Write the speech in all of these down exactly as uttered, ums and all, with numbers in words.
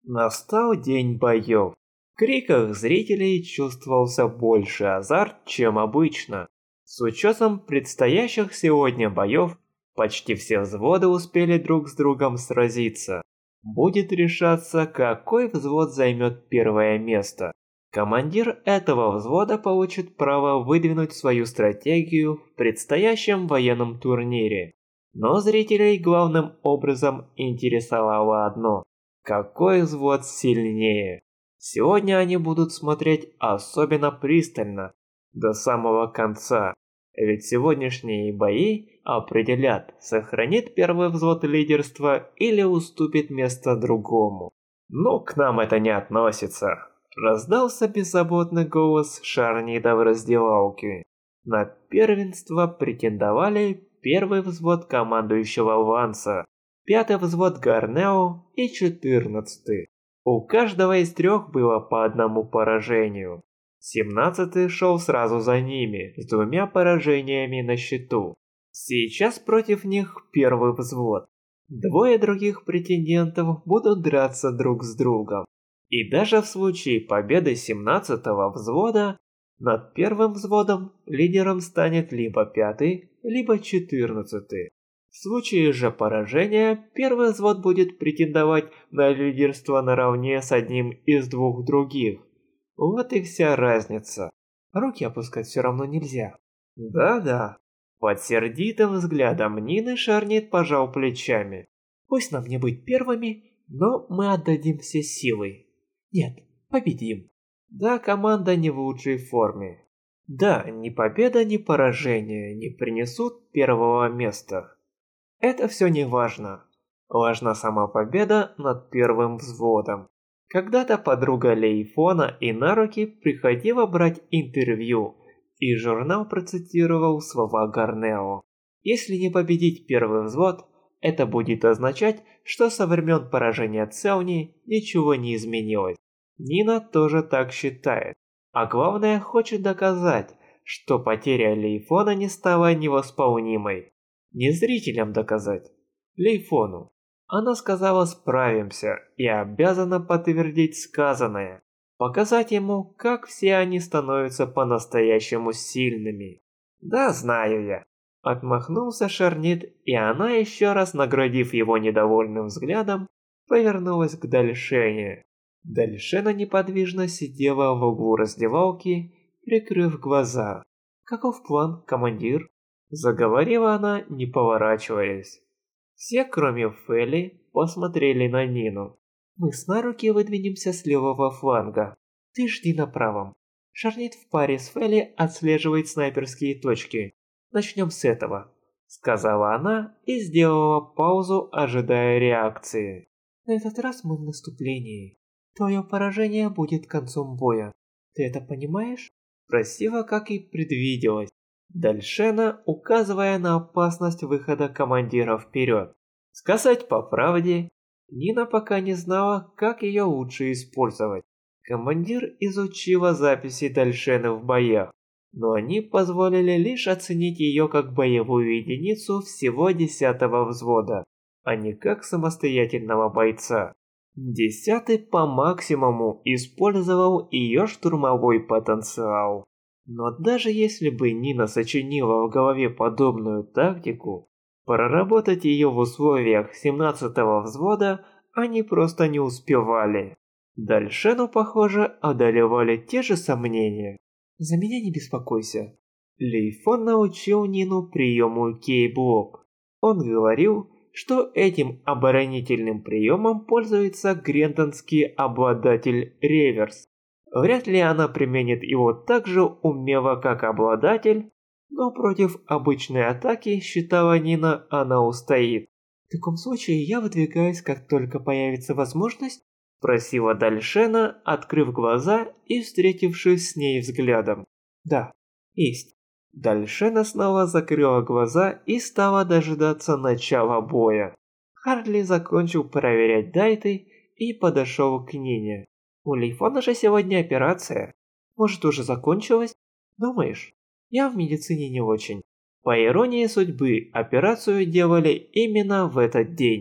Настал день боев. В криках зрителей чувствовался больше азарт, чем обычно. С учетом предстоящих сегодня боев, почти все взводы успели друг с другом сразиться. Будет решаться, какой взвод займет первое место. Командир этого взвода получит право выдвинуть свою стратегию в предстоящем военном турнире. Но зрителей главным образом интересовало одно – какой взвод сильнее? Сегодня они будут смотреть особенно пристально, до самого конца. Ведь сегодняшние бои определят, сохранит первый взвод лидерство или уступит место другому. Ну, к нам это не относится. Раздался беззаботный голос Шарнида в раздевалке. На первенство претендовали первый взвод командующего Ванса, пятый взвод Гарнео и четырнадцатый. У каждого из трех было по одному поражению. семнадцатый шел сразу за ними, с двумя поражениями на счету. Сейчас против них первый взвод. Двое других претендентов будут драться друг с другом. И даже в случае победы семнадцатого взвода, над первым взводом лидером станет либо пятый, либо четырнадцатый. В случае же поражения, первый взвод будет претендовать на лидерство наравне с одним из двух других. Вот и вся разница. Руки опускать все равно нельзя. Да-да. Под сердитым взглядом Нины Шарнит пожал плечами. Пусть нам не быть первыми, но мы отдадим все силы. Нет, победим. Да, команда не в лучшей форме. Да, ни победа, ни поражение не принесут первого места. Это все не важно. Важна сама победа над первым взводом. Когда-то подруга Лейфона Инаруки приходила брать интервью, и журнал процитировал слова Гарнео. Если не победить первый взвод, это будет означать, что со времен поражения Целни ничего не изменилось. Нина тоже так считает. А главное, хочет доказать, что потеря Лейфона не стала невосполнимой. Не зрителям доказать, Лейфону. Она сказала «справимся» и обязана подтвердить сказанное. Показать ему, как все они становятся по-настоящему сильными. Да, знаю я. Отмахнулся Шарнит, и она, еще раз наградив его недовольным взглядом, повернулась к Дальшене. Дальшена неподвижно сидела в углу раздевалки, прикрыв глаза. «Каков план, командир?» Заговорила она, не поворачиваясь. Все, кроме Фели, посмотрели на Нину. «Мы с Наруки выдвинемся с левого фланга. Ты жди на правом. Шарнит в паре с Фели отслеживает снайперские точки. Начнем с этого», — сказала она и сделала паузу, ожидая реакции. «На этот раз мы в наступлении. Твое поражение будет концом боя. Ты это понимаешь?» Спросила, как и предвиделось. Дальшена, указывая на опасность выхода командира вперед. Сказать по правде, Нина пока не знала, как ее лучше использовать. Командир изучила записи Дальшены в боях, но они позволили лишь оценить ее как боевую единицу всего десятого взвода, а не как самостоятельного бойца. Десятый по максимуму использовал ее штурмовой потенциал. Но даже если бы Нина сочинила в голове подобную тактику, проработать ее в условиях семнадцатого взвода они просто не успевали. Дальшену, похоже, одолевали те же сомнения. «За меня не беспокойся». Лейфон научил Нину приему кей-блок. Он говорил, что этим оборонительным приемом пользуется грентонский обладатель Реверс. Вряд ли она применит его так же умело, как обладатель, но против обычной атаки, считала Нина, она устоит. «В таком случае я выдвигаюсь, как только появится возможность?» – спросила Дальшена, открыв глаза и встретившись с ней взглядом. «Да, есть». Дальшена снова закрыла глаза и стала дожидаться начала боя. Хардли закончил проверять дайты и подошел к Нине. «У Лейфона же сегодня операция. Может, уже закончилась? Думаешь?» «Я в медицине не очень». По иронии судьбы, операцию делали именно в этот день.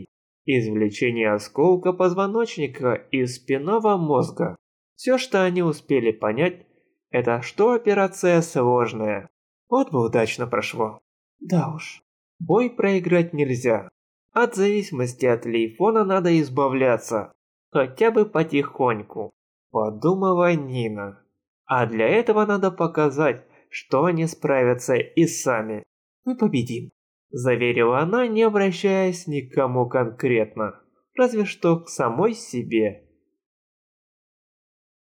извлечение осколка позвоночника из спинного мозга. Все, что они успели понять, это что операция сложная. Вот бы удачно прошло. Да уж, бой проиграть нельзя. От зависимости от Лейфона надо избавляться. Хотя бы потихоньку, подумала Нина. А для этого надо показать, что они справятся и сами. Мы победим, заверила она, не обращаясь ни к кому конкретно, разве что к самой себе.